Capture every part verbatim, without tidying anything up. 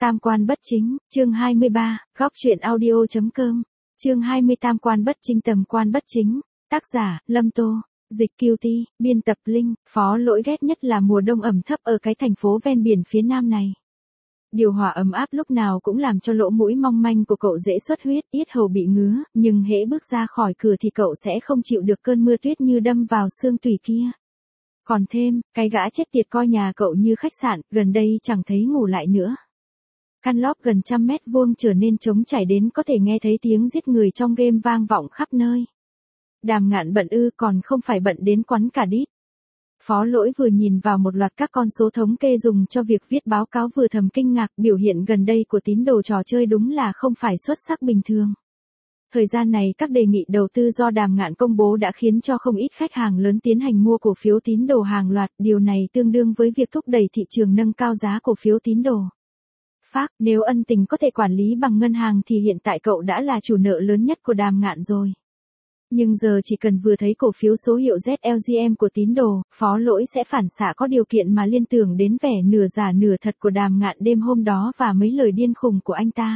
Tam quan bất chính, chương hai mươi ba, góc truyện audio.com, chương hai mươi Tam quan bất chính tầm quan bất chính, tác giả, Lâm Tô, dịch Kiều Ti, biên tập Linh, Phó Lỗi ghét nhất là mùa đông ẩm thấp ở cái thành phố ven biển phía nam này. Điều hòa ấm áp lúc nào cũng làm cho lỗ mũi mong manh của cậu dễ xuất huyết, yết hầu bị ngứa, nhưng hễ bước ra khỏi cửa thì cậu sẽ không chịu được cơn mưa tuyết như đâm vào xương tủy kia. Còn thêm, cái gã chết tiệt coi nhà cậu như khách sạn, gần đây chẳng thấy ngủ lại nữa. Căn lóp gần trăm mét vuông trở nên trống trải đến có thể nghe thấy tiếng giết người trong game vang vọng khắp nơi. Đàm Ngạn bận ư, còn không phải bận đến quắn cả đít. Phó Lỗi vừa nhìn vào một loạt các con số thống kê dùng cho việc viết báo cáo vừa thầm kinh ngạc, biểu hiện gần đây của tín đồ trò chơi đúng là không phải xuất sắc bình thường. Thời gian này các đề nghị đầu tư do Đàm Ngạn công bố đã khiến cho không ít khách hàng lớn tiến hành mua cổ phiếu tín đồ hàng loạt, điều này tương đương với việc thúc đẩy thị trường nâng cao giá cổ phiếu tín đồ. Phác, nếu ân tình có thể quản lý bằng ngân hàng thì hiện tại cậu đã là chủ nợ lớn nhất của Đàm Ngạn rồi. Nhưng giờ chỉ cần vừa thấy cổ phiếu số hiệu Z L G M của tín đồ, Phó Lỗi sẽ phản xạ có điều kiện mà liên tưởng đến vẻ nửa giả nửa thật của Đàm Ngạn đêm hôm đó và mấy lời điên khùng của anh ta.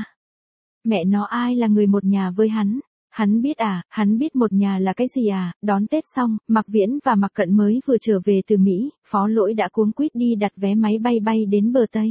Mẹ nó, ai là người một nhà với hắn? Hắn biết à, hắn biết một nhà là cái gì à? Đón Tết xong, Mạc Viễn và Mạc Cận mới vừa trở về từ Mỹ, Phó Lỗi đã cuống quýt đi đặt vé máy bay bay đến bờ Tây.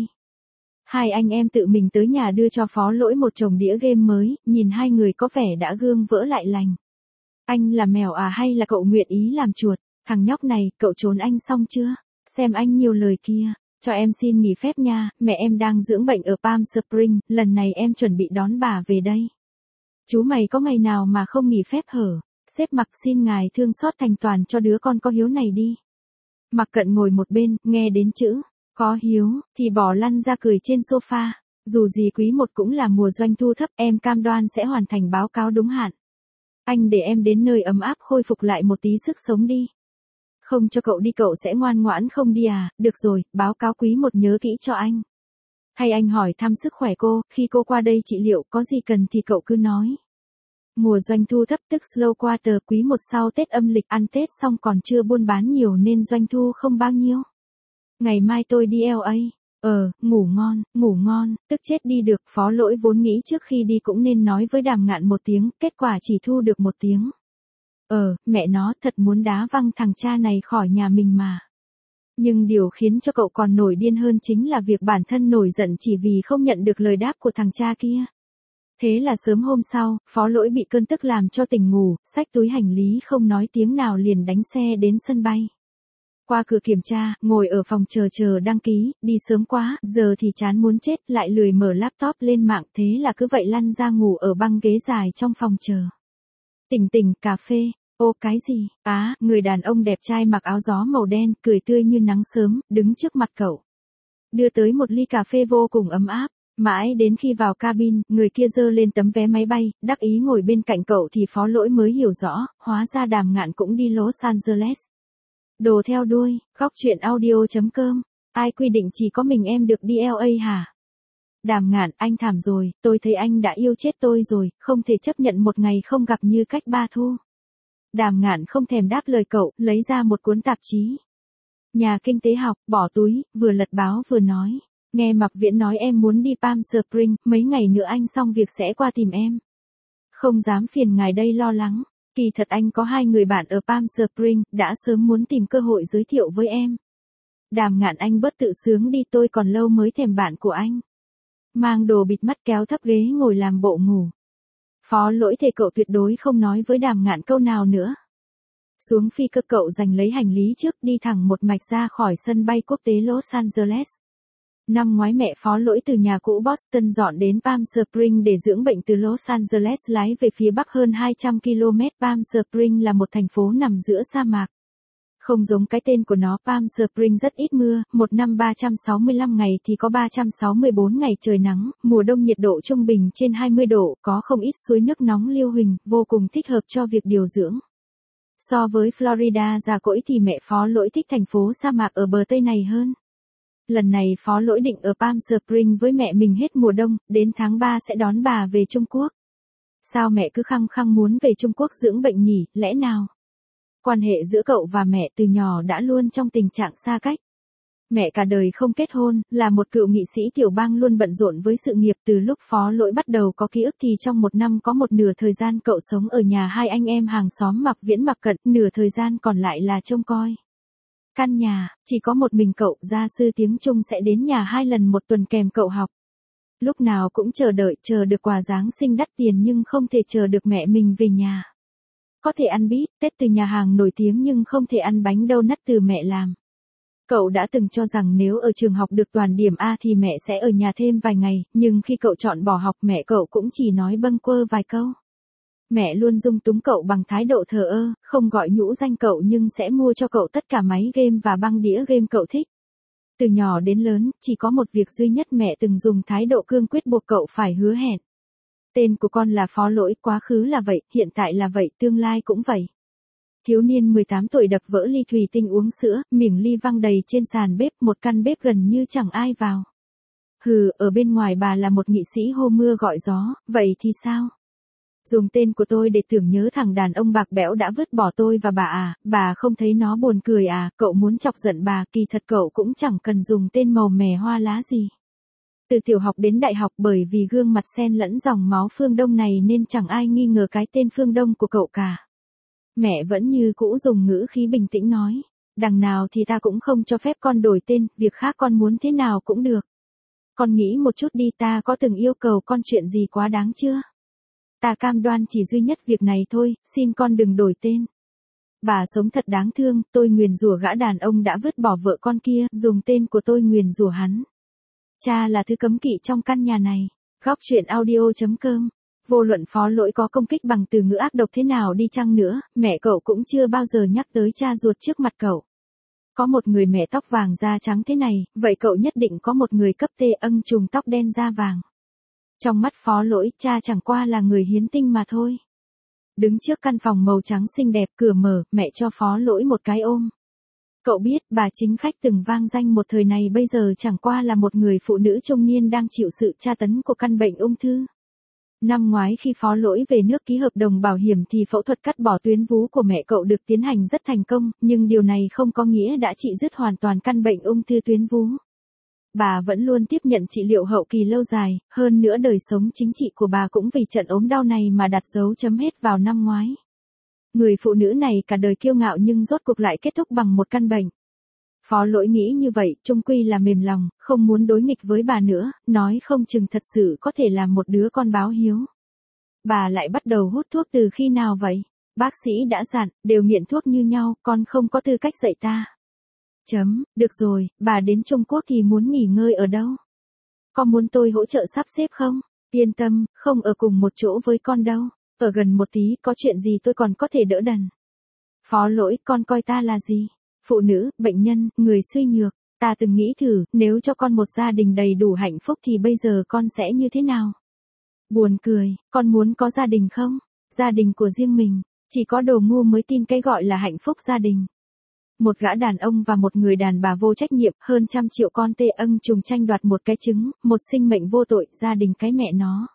Hai anh em tự mình tới nhà đưa cho Phó Lỗi một chồng đĩa game mới, nhìn hai người có vẻ đã gương vỡ lại lành. Anh là mèo à hay là cậu nguyện ý làm chuột? Thằng nhóc này, cậu trốn anh xong chưa? Xem anh nhiều lời kia. Cho em xin nghỉ phép nha, mẹ em đang dưỡng bệnh ở Palm Springs, lần này em chuẩn bị đón bà về đây. Chú mày có ngày nào mà không nghỉ phép hở? Sếp Mặc xin ngài thương xót thành toàn cho đứa con có hiếu này đi. Mạc Cận ngồi một bên, nghe đến chữ có hiếu, thì bỏ lăn ra cười trên sofa. Dù gì quý một cũng là mùa doanh thu thấp, em cam đoan sẽ hoàn thành báo cáo đúng hạn. Anh để em đến nơi ấm áp khôi phục lại một tí sức sống đi. Không cho cậu đi cậu sẽ ngoan ngoãn không đi à? Được rồi, báo cáo quý một nhớ kỹ cho anh. Hay anh hỏi thăm sức khỏe cô, khi cô qua đây trị liệu có gì cần thì cậu cứ nói. Mùa doanh thu thấp tức slow quarter, quý một sau Tết âm lịch, ăn Tết xong còn chưa buôn bán nhiều nên doanh thu không bao nhiêu. Ngày mai tôi đi L A. Ờ, ngủ ngon, ngủ ngon, tức chết đi được. Phó Lỗi vốn nghĩ trước khi đi cũng nên nói với Đàm Ngạn một tiếng, kết quả chỉ thu được một tiếng. Ờ, mẹ nó thật muốn đá văng thằng cha này khỏi nhà mình mà. Nhưng điều khiến cho cậu còn nổi điên hơn chính là việc bản thân nổi giận chỉ vì không nhận được lời đáp của thằng cha kia. Thế là sớm hôm sau, Phó Lỗi bị cơn tức làm cho tỉnh ngủ, xách túi hành lý không nói tiếng nào liền đánh xe đến sân bay. Qua cửa kiểm tra, ngồi ở phòng chờ chờ đăng ký, đi sớm quá, giờ thì chán muốn chết, lại lười mở laptop lên mạng, thế là cứ vậy lăn ra ngủ ở băng ghế dài trong phòng chờ. Tỉnh tỉnh, cà phê. Ô cái gì? Á, người đàn ông đẹp trai mặc áo gió màu đen, cười tươi như nắng sớm, đứng trước mặt cậu. Đưa tới một ly cà phê vô cùng ấm áp. Mãi đến khi vào cabin, người kia giơ lên tấm vé máy bay, đắc ý ngồi bên cạnh cậu thì Phó Lỗi mới hiểu rõ, hóa ra Đàm Ngạn cũng đi Los Angeles. Đồ theo đuôi, góc truyện audio.com, ai quy định chỉ có mình em được đi L A hả? Đàm Ngạn, anh thảm rồi, tôi thấy anh đã yêu chết tôi rồi, không thể chấp nhận một ngày không gặp như cách ba thu. Đàm Ngạn không thèm đáp lời cậu, lấy ra một cuốn tạp chí. Nhà kinh tế học, bỏ túi, vừa lật báo vừa nói. Nghe Mạc Viễn nói em muốn đi Palm Springs, mấy ngày nữa anh xong việc sẽ qua tìm em. Không dám phiền ngài đây lo lắng. Kỳ thật anh có hai người bạn ở Palm Springs, đã sớm muốn tìm cơ hội giới thiệu với em. Đàm Ngạn, anh bớt tự sướng đi, tôi còn lâu mới thèm bạn của anh. Mang đồ bịt mắt kéo thấp ghế ngồi làm bộ ngủ. Phó Lỗi thề cậu tuyệt đối không nói với Đàm Ngạn câu nào nữa. Xuống phi cơ cậu giành lấy hành lý trước, đi thẳng một mạch ra khỏi sân bay quốc tế Los Angeles. Năm ngoái mẹ Phó Lỗi từ nhà cũ Boston dọn đến Palm Springs để dưỡng bệnh, từ Los Angeles lái về phía bắc hơn hai trăm ki lô mét. Palm Springs là một thành phố nằm giữa sa mạc. Không giống cái tên của nó, Palm Springs rất ít mưa, một năm ba trăm sáu mươi lăm ngày thì có ba trăm sáu mươi bốn ngày trời nắng, mùa đông nhiệt độ trung bình trên hai mươi độ, có không ít suối nước nóng lưu huỳnh, vô cùng thích hợp cho việc điều dưỡng. So với Florida già cỗi thì mẹ Phó Lỗi thích thành phố sa mạc ở bờ Tây này hơn. Lần này Phó Lỗi định ở Palm Springs với mẹ mình hết mùa đông, đến tháng ba sẽ đón bà về Trung Quốc. Sao mẹ cứ khăng khăng muốn về Trung Quốc dưỡng bệnh nhỉ, lẽ nào? Quan hệ giữa cậu và mẹ từ nhỏ đã luôn trong tình trạng xa cách. Mẹ cả đời không kết hôn, là một cựu nghị sĩ tiểu bang luôn bận rộn với sự nghiệp. Từ lúc Phó Lỗi bắt đầu có ký ức thì trong một năm có một nửa thời gian cậu sống ở nhà hai anh em hàng xóm Mạc Viễn Mạc Cận, nửa thời gian còn lại là trông coi căn nhà. Chỉ có một mình cậu, gia sư tiếng Trung sẽ đến nhà hai lần một tuần kèm cậu học. Lúc nào cũng chờ đợi, chờ được quà Giáng sinh đắt tiền nhưng không thể chờ được mẹ mình về nhà. Có thể ăn bít tết từ nhà hàng nổi tiếng nhưng không thể ăn bánh donut từ mẹ làm. Cậu đã từng cho rằng nếu ở trường học được toàn điểm A thì mẹ sẽ ở nhà thêm vài ngày, nhưng khi cậu chọn bỏ học mẹ cậu cũng chỉ nói bâng quơ vài câu. Mẹ luôn dung túng cậu bằng thái độ thờ ơ, không gọi nhũ danh cậu nhưng sẽ mua cho cậu tất cả máy game và băng đĩa game cậu thích. Từ nhỏ đến lớn, chỉ có một việc duy nhất mẹ từng dùng thái độ cương quyết buộc cậu phải hứa hẹn. Tên của con là Phó Lỗi, quá khứ là vậy, hiện tại là vậy, tương lai cũng vậy. Thiếu niên mười tám tuổi đập vỡ ly thủy tinh uống sữa, miệng ly văng đầy trên sàn bếp, một căn bếp gần như chẳng ai vào. Hừ, ở bên ngoài bà là một nghị sĩ hô mưa gọi gió, vậy thì sao? Dùng tên của tôi để tưởng nhớ thằng đàn ông bạc bẽo đã vứt bỏ tôi và bà à, bà không thấy nó buồn cười à, cậu muốn chọc giận bà, kỳ thật cậu cũng chẳng cần dùng tên màu mè hoa lá gì. Từ tiểu học đến đại học bởi vì gương mặt xen lẫn dòng máu Phương Đông này nên chẳng ai nghi ngờ cái tên Phương Đông của cậu cả. Mẹ vẫn như cũ dùng ngữ khí bình tĩnh nói, đằng nào thì ta cũng không cho phép con đổi tên, việc khác con muốn thế nào cũng được. Con nghĩ một chút đi, ta có từng yêu cầu con chuyện gì quá đáng chưa? Ta cam đoan chỉ duy nhất việc này thôi, xin con đừng đổi tên. Bà sống thật đáng thương, tôi nguyền rủa gã đàn ông đã vứt bỏ vợ con kia, dùng tên của tôi nguyền rủa hắn. Cha là thứ cấm kỵ trong căn nhà này. Góc truyện audio chấm com. Vô luận Phó Lỗi có công kích bằng từ ngữ ác độc thế nào đi chăng nữa, mẹ cậu cũng chưa bao giờ nhắc tới cha ruột trước mặt cậu. Có một người mẹ tóc vàng da trắng thế này, vậy cậu nhất định có một người cấp tê âng trùng tóc đen da vàng. Trong mắt Phó Lỗi, cha chẳng qua là người hiến tinh mà thôi. Đứng trước căn phòng màu trắng xinh đẹp, cửa mở, mẹ cho Phó Lỗi một cái ôm. Cậu biết, bà chính khách từng vang danh một thời này bây giờ chẳng qua là một người phụ nữ trung niên đang chịu sự tra tấn của căn bệnh ung thư. Năm ngoái khi Phó Lỗi về nước ký hợp đồng bảo hiểm thì phẫu thuật cắt bỏ tuyến vú của mẹ cậu được tiến hành rất thành công, nhưng điều này không có nghĩa đã trị dứt hoàn toàn căn bệnh ung thư tuyến vú. Bà vẫn luôn tiếp nhận trị liệu hậu kỳ lâu dài, hơn nữa đời sống chính trị của bà cũng vì trận ốm đau này mà đặt dấu chấm hết vào năm ngoái. Người phụ nữ này cả đời kiêu ngạo nhưng rốt cuộc lại kết thúc bằng một căn bệnh. Phó Lỗi nghĩ như vậy, chung quy là mềm lòng, không muốn đối nghịch với bà nữa, nói không chừng thật sự có thể làm một đứa con báo hiếu. Bà lại bắt đầu hút thuốc từ khi nào vậy? Bác sĩ đã dặn, đều nghiện thuốc như nhau, con không có tư cách dạy ta. Chấm, được rồi, bà đến Trung Quốc thì muốn nghỉ ngơi ở đâu? Có muốn tôi hỗ trợ sắp xếp không? Yên tâm, không ở cùng một chỗ với con đâu. Ở gần một tí, có chuyện gì tôi còn có thể đỡ đần. Phó Lỗi, con coi ta là gì? Phụ nữ, bệnh nhân, người suy nhược. Ta từng nghĩ thử, nếu cho con một gia đình đầy đủ hạnh phúc thì bây giờ con sẽ như thế nào? Buồn cười, con muốn có gia đình không? Gia đình của riêng mình, chỉ có đồ ngu mới tin cái gọi là hạnh phúc gia đình. Một gã đàn ông và một người đàn bà vô trách nhiệm, hơn trăm triệu con tê âng trùng tranh đoạt một cái trứng, một sinh mệnh vô tội, gia đình cái mẹ nó.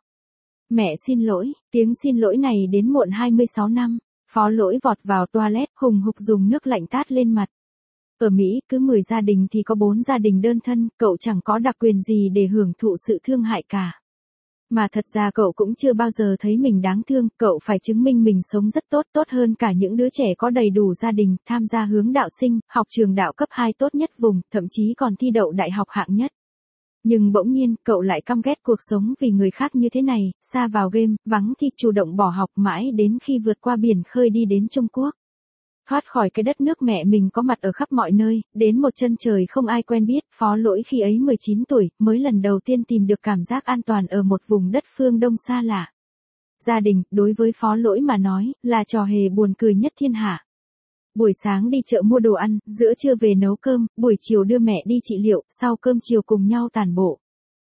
Mẹ xin lỗi, tiếng xin lỗi này đến muộn hai mươi sáu năm, Phó Lỗi vọt vào toilet, hùng hục dùng nước lạnh tát lên mặt. Ở Mỹ, cứ mười gia đình thì có bốn gia đình đơn thân, cậu chẳng có đặc quyền gì để hưởng thụ sự thương hại cả. Mà thật ra cậu cũng chưa bao giờ thấy mình đáng thương, cậu phải chứng minh mình sống rất tốt, tốt hơn cả những đứa trẻ có đầy đủ gia đình, tham gia hướng đạo sinh, học trường đạo cấp hai tốt nhất vùng, thậm chí còn thi đậu đại học hạng nhất. Nhưng bỗng nhiên, cậu lại căm ghét cuộc sống vì người khác như thế này, sa vào game, vắng thì chủ động bỏ học mãi đến khi vượt qua biển khơi đi đến Trung Quốc. Thoát khỏi cái đất nước mẹ mình có mặt ở khắp mọi nơi, đến một chân trời không ai quen biết, Phó Lỗi khi ấy mười chín tuổi, mới lần đầu tiên tìm được cảm giác an toàn ở một vùng đất phương Đông xa lạ. Gia đình, đối với Phó Lỗi mà nói, là trò hề buồn cười nhất thiên hạ. Buổi sáng đi chợ mua đồ ăn, giữa trưa về nấu cơm, buổi chiều đưa mẹ đi trị liệu, sau cơm chiều cùng nhau tản bộ.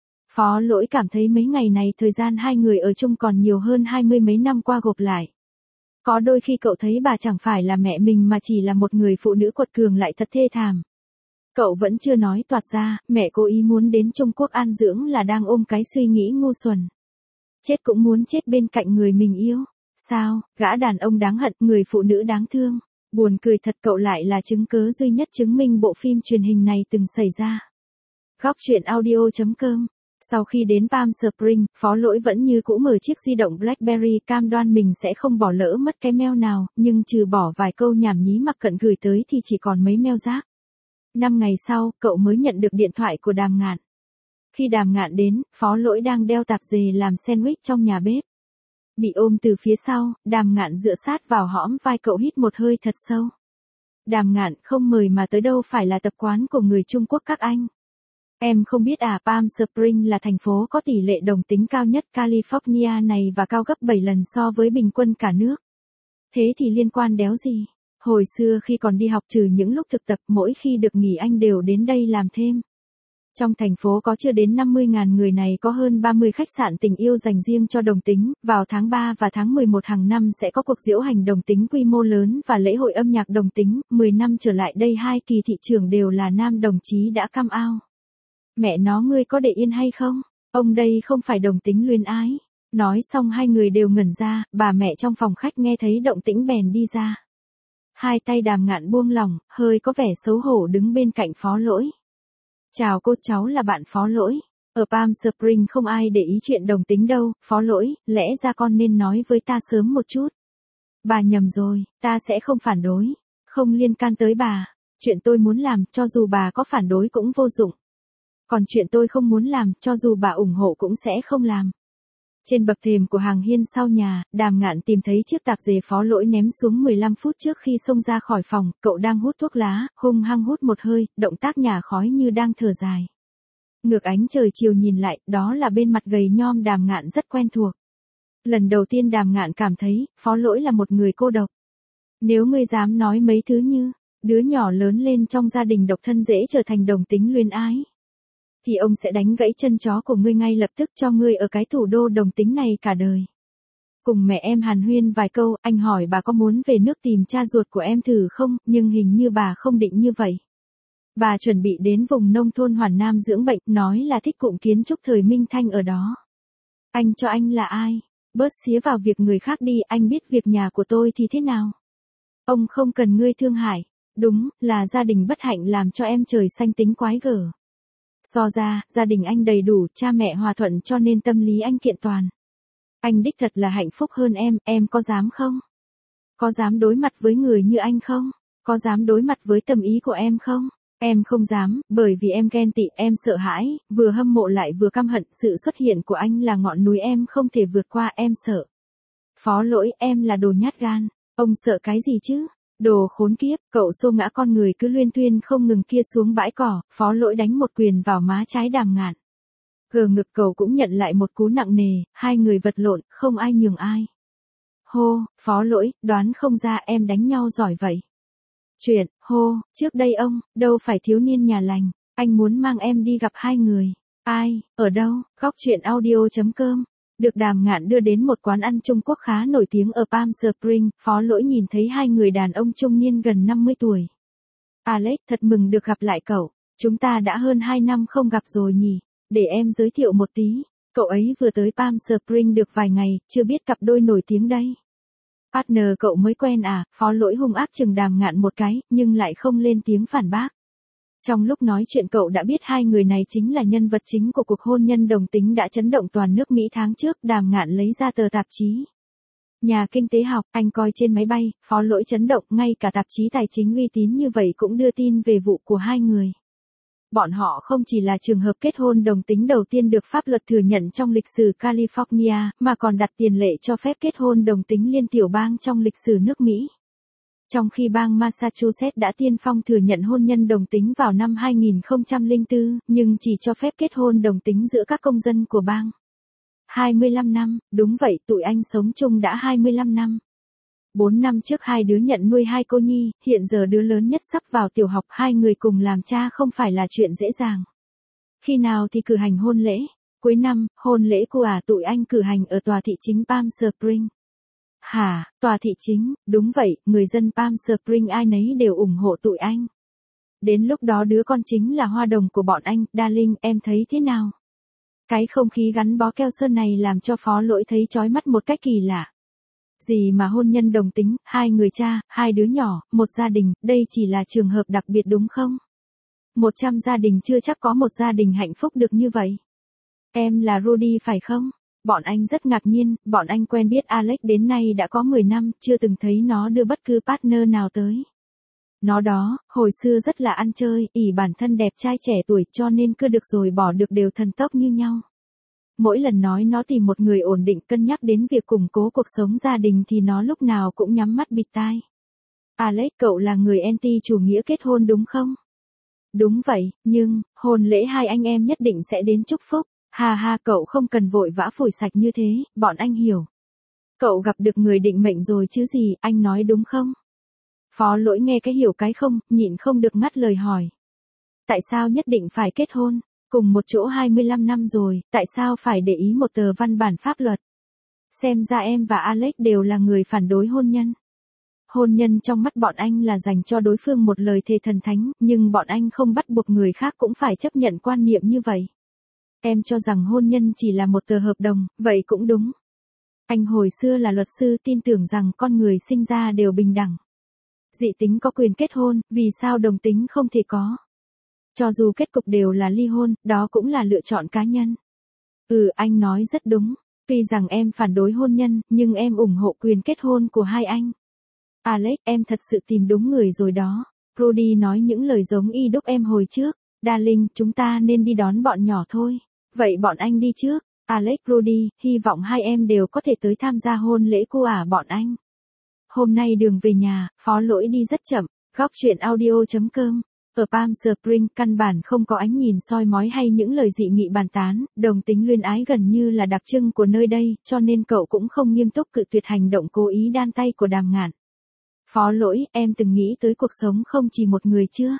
Phó Lỗi cảm thấy mấy ngày này thời gian hai người ở chung còn nhiều hơn hai mươi mấy năm qua gộp lại. Có đôi khi cậu thấy bà chẳng phải là mẹ mình mà chỉ là một người phụ nữ quật cường lại thật thê thảm. Cậu vẫn chưa nói toạc ra, mẹ cố ý muốn đến Trung Quốc an dưỡng là đang ôm cái suy nghĩ ngu xuẩn. Chết cũng muốn chết bên cạnh người mình yêu. Sao, gã đàn ông đáng hận, người phụ nữ đáng thương. Buồn cười thật, cậu lại là chứng cớ duy nhất chứng minh bộ phim truyền hình này từng xảy ra. Góc truyện audio chấm com. Sau khi đến Palm Springs, Phó Lỗi vẫn như cũ mở chiếc di động BlackBerry, cam đoan mình sẽ không bỏ lỡ mất cái mail nào, nhưng trừ bỏ vài câu nhảm nhí Mạc Cận gửi tới thì chỉ còn mấy mail rác. Năm ngày sau, cậu mới nhận được điện thoại của Đàm Ngạn. Khi Đàm Ngạn đến, Phó Lỗi đang đeo tạp dề làm sandwich trong nhà bếp. Bị ôm từ phía sau, Đàm Ngạn dựa sát vào hõm vai cậu, hít một hơi thật sâu. Đàm Ngạn, không mời mà tới đâu phải là tập quán của người Trung Quốc các anh. Em không biết à, Palm Springs là thành phố có tỷ lệ đồng tính cao nhất California này và cao gấp bảy lần so với bình quân cả nước. Thế thì liên quan đéo gì. Hồi xưa khi còn đi học, trừ những lúc thực tập, mỗi khi được nghỉ anh đều đến đây làm thêm. Trong thành phố có chưa đến năm mươi nghìn người này có hơn ba mươi khách sạn tình yêu dành riêng cho đồng tính, vào tháng ba và tháng mười một hàng năm sẽ có cuộc diễu hành đồng tính quy mô lớn và lễ hội âm nhạc đồng tính, mười năm trở lại đây hai kỳ thị trưởng đều là nam đồng chí đã come out. Mẹ nó, ngươi có để yên hay không? Ông đây không phải đồng tính luyến ái. Nói xong hai người đều ngẩn ra, bà mẹ trong phòng khách nghe thấy động tĩnh bèn đi ra. Hai tay Đàm Ngạn buông lỏng, hơi có vẻ xấu hổ đứng bên cạnh Phó Lỗi. Chào cô, cháu là bạn Phó Lỗi. Ở Palm Springs không ai để ý chuyện đồng tính đâu, Phó Lỗi, lẽ ra con nên nói với ta sớm một chút. Bà nhầm rồi, ta sẽ không phản đối. Không liên can tới bà. Chuyện tôi muốn làm, cho dù bà có phản đối cũng vô dụng. Còn chuyện tôi không muốn làm, cho dù bà ủng hộ cũng sẽ không làm. Trên bậc thềm của hàng hiên sau nhà, Đàm Ngạn tìm thấy chiếc tạp dề Phó Lỗi ném xuống mười lăm phút trước khi xông ra khỏi phòng, cậu đang hút thuốc lá, hung hăng hút một hơi, động tác nhả khói như đang thở dài. Ngược ánh trời chiều nhìn lại, đó là bên mặt gầy nhom Đàm Ngạn rất quen thuộc. Lần đầu tiên Đàm Ngạn cảm thấy, Phó Lỗi là một người cô độc. Nếu ngươi dám nói mấy thứ như, đứa nhỏ lớn lên trong gia đình độc thân dễ trở thành đồng tính luyến ái, thì ông sẽ đánh gãy chân chó của ngươi ngay lập tức, cho ngươi ở cái thủ đô đồng tính này cả đời. Cùng mẹ em hàn huyên vài câu, anh hỏi bà có muốn về nước tìm cha ruột của em thử không, nhưng hình như bà không định như vậy. Bà chuẩn bị đến vùng nông thôn Hoàn Nam dưỡng bệnh, nói là thích cụm kiến trúc thời Minh Thanh ở đó. Anh cho anh là ai? Bớt xía vào việc người khác đi, anh biết việc nhà của tôi thì thế nào? Ông không cần ngươi thương hại. Đúng, là gia đình bất hạnh làm cho em trời xanh tính quái gở. So ra, gia đình anh đầy đủ, cha mẹ hòa thuận cho nên tâm lý anh kiện toàn. Anh đích thật là hạnh phúc hơn em, em có dám không? Có dám đối mặt với người như anh không? Có dám đối mặt với tâm ý của em không? Em không dám, bởi vì em ghen tị, em sợ hãi, vừa hâm mộ lại vừa căm hận, sự xuất hiện của anh là ngọn núi em không thể vượt qua, em sợ. Phó Lỗi, em là đồ nhát gan, ông sợ cái gì chứ? Đồ khốn kiếp, cậu xô ngã con người cứ luyên thuyên không ngừng kia xuống bãi cỏ, Phó Lỗi đánh một quyền vào má trái Đàm Ngạn. Gờ ngực cậu cũng nhận lại một cú nặng nề, hai người vật lộn, không ai nhường ai. Hô, Phó Lỗi, đoán không ra em đánh nhau giỏi vậy. Chuyện, hô, trước đây ông, đâu phải thiếu niên nhà lành, anh muốn mang em đi gặp hai người. Ai, ở đâu? Góc truyện audio chấm com. Được Đàm Ngạn đưa đến một quán ăn Trung Quốc khá nổi tiếng ở Palm Springs, Phó Lỗi nhìn thấy hai người đàn ông trung niên gần năm mươi tuổi. Alex, thật mừng được gặp lại cậu. Chúng ta đã hơn hai năm không gặp rồi nhỉ. Để em giới thiệu một tí. Cậu ấy vừa tới Palm Springs được vài ngày, chưa biết cặp đôi nổi tiếng đây. Partner cậu mới quen à? Phó Lỗi hung ác chừng Đàm Ngạn một cái, nhưng lại không lên tiếng phản bác. Trong lúc nói chuyện cậu đã biết hai người này chính là nhân vật chính của cuộc hôn nhân đồng tính đã chấn động toàn nước Mỹ tháng trước. Đàm Ngạn lấy ra tờ tạp chí Nhà Kinh tế học, anh coi trên máy bay, Phó Lỗi chấn động, ngay cả tạp chí tài chính uy tín như vậy cũng đưa tin về vụ của hai người. Bọn họ không chỉ là trường hợp kết hôn đồng tính đầu tiên được pháp luật thừa nhận trong lịch sử California, mà còn đặt tiền lệ cho phép kết hôn đồng tính liên tiểu bang trong lịch sử nước Mỹ. Trong khi bang Massachusetts đã tiên phong thừa nhận hôn nhân đồng tính vào năm hai nghìn không trăm lẻ bốn, nhưng chỉ cho phép kết hôn đồng tính giữa các công dân của bang. hai mươi lăm năm, đúng vậy, tụi anh sống chung đã hai mươi lăm năm. bốn năm trước hai đứa nhận nuôi hai cô nhi, hiện giờ đứa lớn nhất sắp vào tiểu học, hai người cùng làm cha không phải là chuyện dễ dàng. Khi nào thì cử hành hôn lễ? Cuối năm, hôn lễ của à tụi anh cử hành ở tòa thị chính Palm Springs. Hả, tòa thị chính, đúng vậy, người dân Palm Springs ai nấy đều ủng hộ tụi anh. Đến lúc đó đứa con chính là hoa đồng của bọn anh, darling, em thấy thế nào? Cái không khí gắn bó keo sơn này làm cho Phó Lỗi thấy chói mắt một cách kỳ lạ. Gì mà hôn nhân đồng tính, hai người cha, hai đứa nhỏ, một gia đình, đây chỉ là trường hợp đặc biệt đúng không? Một trăm gia đình chưa chắc có một gia đình hạnh phúc được như vậy. Em là Rudy phải không? Bọn anh rất ngạc nhiên, bọn anh quen biết Alex đến nay đã có mười năm, chưa từng thấy nó đưa bất cứ partner nào tới. Nó đó, hồi xưa rất là ăn chơi, ỷ bản thân đẹp trai trẻ tuổi cho nên cứ được rồi bỏ được đều thần tốc như nhau. Mỗi lần nói nó tìm một người ổn định cân nhắc đến việc củng cố cuộc sống gia đình thì nó lúc nào cũng nhắm mắt bịt tai. Alex, cậu là người anti chủ nghĩa kết hôn đúng không? Đúng vậy, nhưng, hôn lễ hai anh em nhất định sẽ đến chúc phúc. Ha ha, cậu không cần vội vã phủi sạch như thế, bọn anh hiểu. Cậu gặp được người định mệnh rồi chứ gì, anh nói đúng không? Phó Lỗi nghe cái hiểu cái không, nhịn không được ngắt lời hỏi. Tại sao nhất định phải kết hôn? Cùng một chỗ hai mươi lăm năm rồi, tại sao phải để ý một tờ văn bản pháp luật? Xem ra em và Alex đều là người phản đối hôn nhân. Hôn nhân trong mắt bọn anh là dành cho đối phương một lời thề thần thánh, nhưng bọn anh không bắt buộc người khác cũng phải chấp nhận quan niệm như vậy. Em cho rằng hôn nhân chỉ là một tờ hợp đồng, vậy cũng đúng. Anh hồi xưa là luật sư tin tưởng rằng con người sinh ra đều bình đẳng. Dị tính có quyền kết hôn, vì sao đồng tính không thể có? Cho dù kết cục đều là ly hôn, đó cũng là lựa chọn cá nhân. Ừ, anh nói rất đúng. Tuy rằng em phản đối hôn nhân, nhưng em ủng hộ quyền kết hôn của hai anh. Alex, em thật sự tìm đúng người rồi đó. Rudy nói những lời giống y đúc em hồi trước. Darling, chúng ta nên đi đón bọn nhỏ thôi. Vậy bọn anh đi trước. Alex, Rudy, hy vọng hai em đều có thể tới tham gia hôn lễ của ả bọn anh. Hôm nay đường về nhà, Phó Lỗi đi rất chậm. Góc truyện audio chấm com. Ở Palm Springs, căn bản không có ánh nhìn soi mói hay những lời dị nghị bàn tán, đồng tính luyến ái gần như là đặc trưng của nơi đây, cho nên cậu cũng không nghiêm túc cự tuyệt hành động cố ý đan tay của Đàm Ngạn. Phó Lỗi, em từng nghĩ tới cuộc sống không chỉ một người chưa?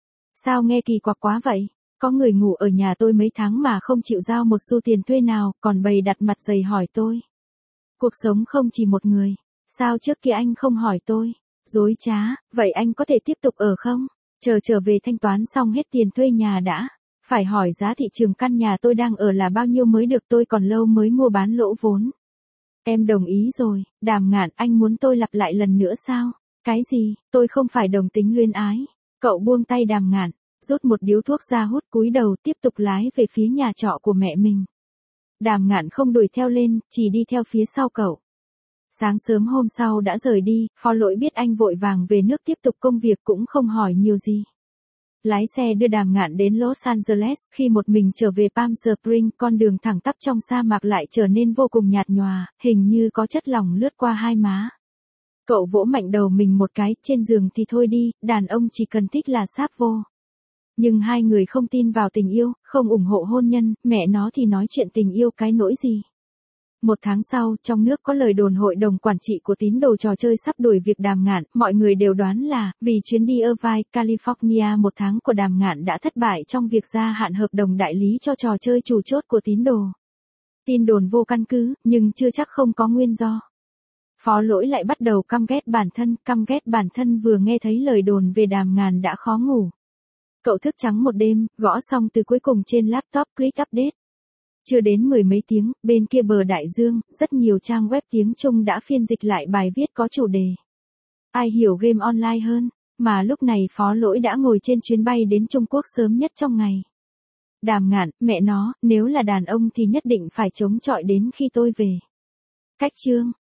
Sao nghe kỳ quặc quá vậy? Có người ngủ ở nhà tôi mấy tháng mà không chịu giao một xu tiền thuê nào, còn bày đặt mặt dày hỏi tôi. Cuộc sống không chỉ một người. Sao trước kia anh không hỏi tôi? Dối trá, vậy anh có thể tiếp tục ở không? Chờ trở về thanh toán xong hết tiền thuê nhà đã. Phải hỏi giá thị trường căn nhà tôi đang ở là bao nhiêu mới được, tôi còn lâu mới mua bán lỗ vốn. Em đồng ý rồi. Đàm Ngạn, anh muốn tôi lặp lại lần nữa sao? Cái gì? Tôi không phải đồng tính luyến ái. Cậu buông tay Đàm Ngạn, rút một điếu thuốc ra hút, cúi đầu tiếp tục lái về phía nhà trọ của mẹ mình. Đàm Ngạn không đuổi theo lên, chỉ đi theo phía sau cậu. Sáng sớm hôm sau đã rời đi, Phó Lỗi biết anh vội vàng về nước tiếp tục công việc cũng không hỏi nhiều gì. Lái xe đưa Đàm Ngạn đến Los Angeles, khi một mình trở về Palm Springs, con đường thẳng tắp trong sa mạc lại trở nên vô cùng nhạt nhòa, hình như có chất lỏng lướt qua hai má. Cậu vỗ mạnh đầu mình một cái, trên giường thì thôi đi, đàn ông chỉ cần thích là sáp vô. Nhưng hai người không tin vào tình yêu, không ủng hộ hôn nhân, mẹ nó thì nói chuyện tình yêu cái nỗi gì. Một tháng sau, trong nước có lời đồn hội đồng quản trị của tín đồ trò chơi sắp đuổi việc Đàm Ngạn, mọi người đều đoán là, vì chuyến đi Irvine, California một tháng của Đàm Ngạn đã thất bại trong việc gia hạn hợp đồng đại lý cho trò chơi chủ chốt của tín đồ. Tin đồn vô căn cứ, nhưng chưa chắc không có nguyên do. Phó Lỗi lại bắt đầu căm ghét bản thân, căm ghét bản thân vừa nghe thấy lời đồn về Đàm Ngạn đã khó ngủ. Cậu thức trắng một đêm, gõ xong từ cuối cùng trên laptop click update. Chưa đến mười mấy tiếng, bên kia bờ đại dương, rất nhiều trang web tiếng Trung đã phiên dịch lại bài viết có chủ đề. Ai hiểu game online hơn, mà lúc này Phó Lỗi đã ngồi trên chuyến bay đến Trung Quốc sớm nhất trong ngày. Đàm Ngạn, mẹ nó, nếu là đàn ông thì nhất định phải chống chọi đến khi tôi về. Cách chương.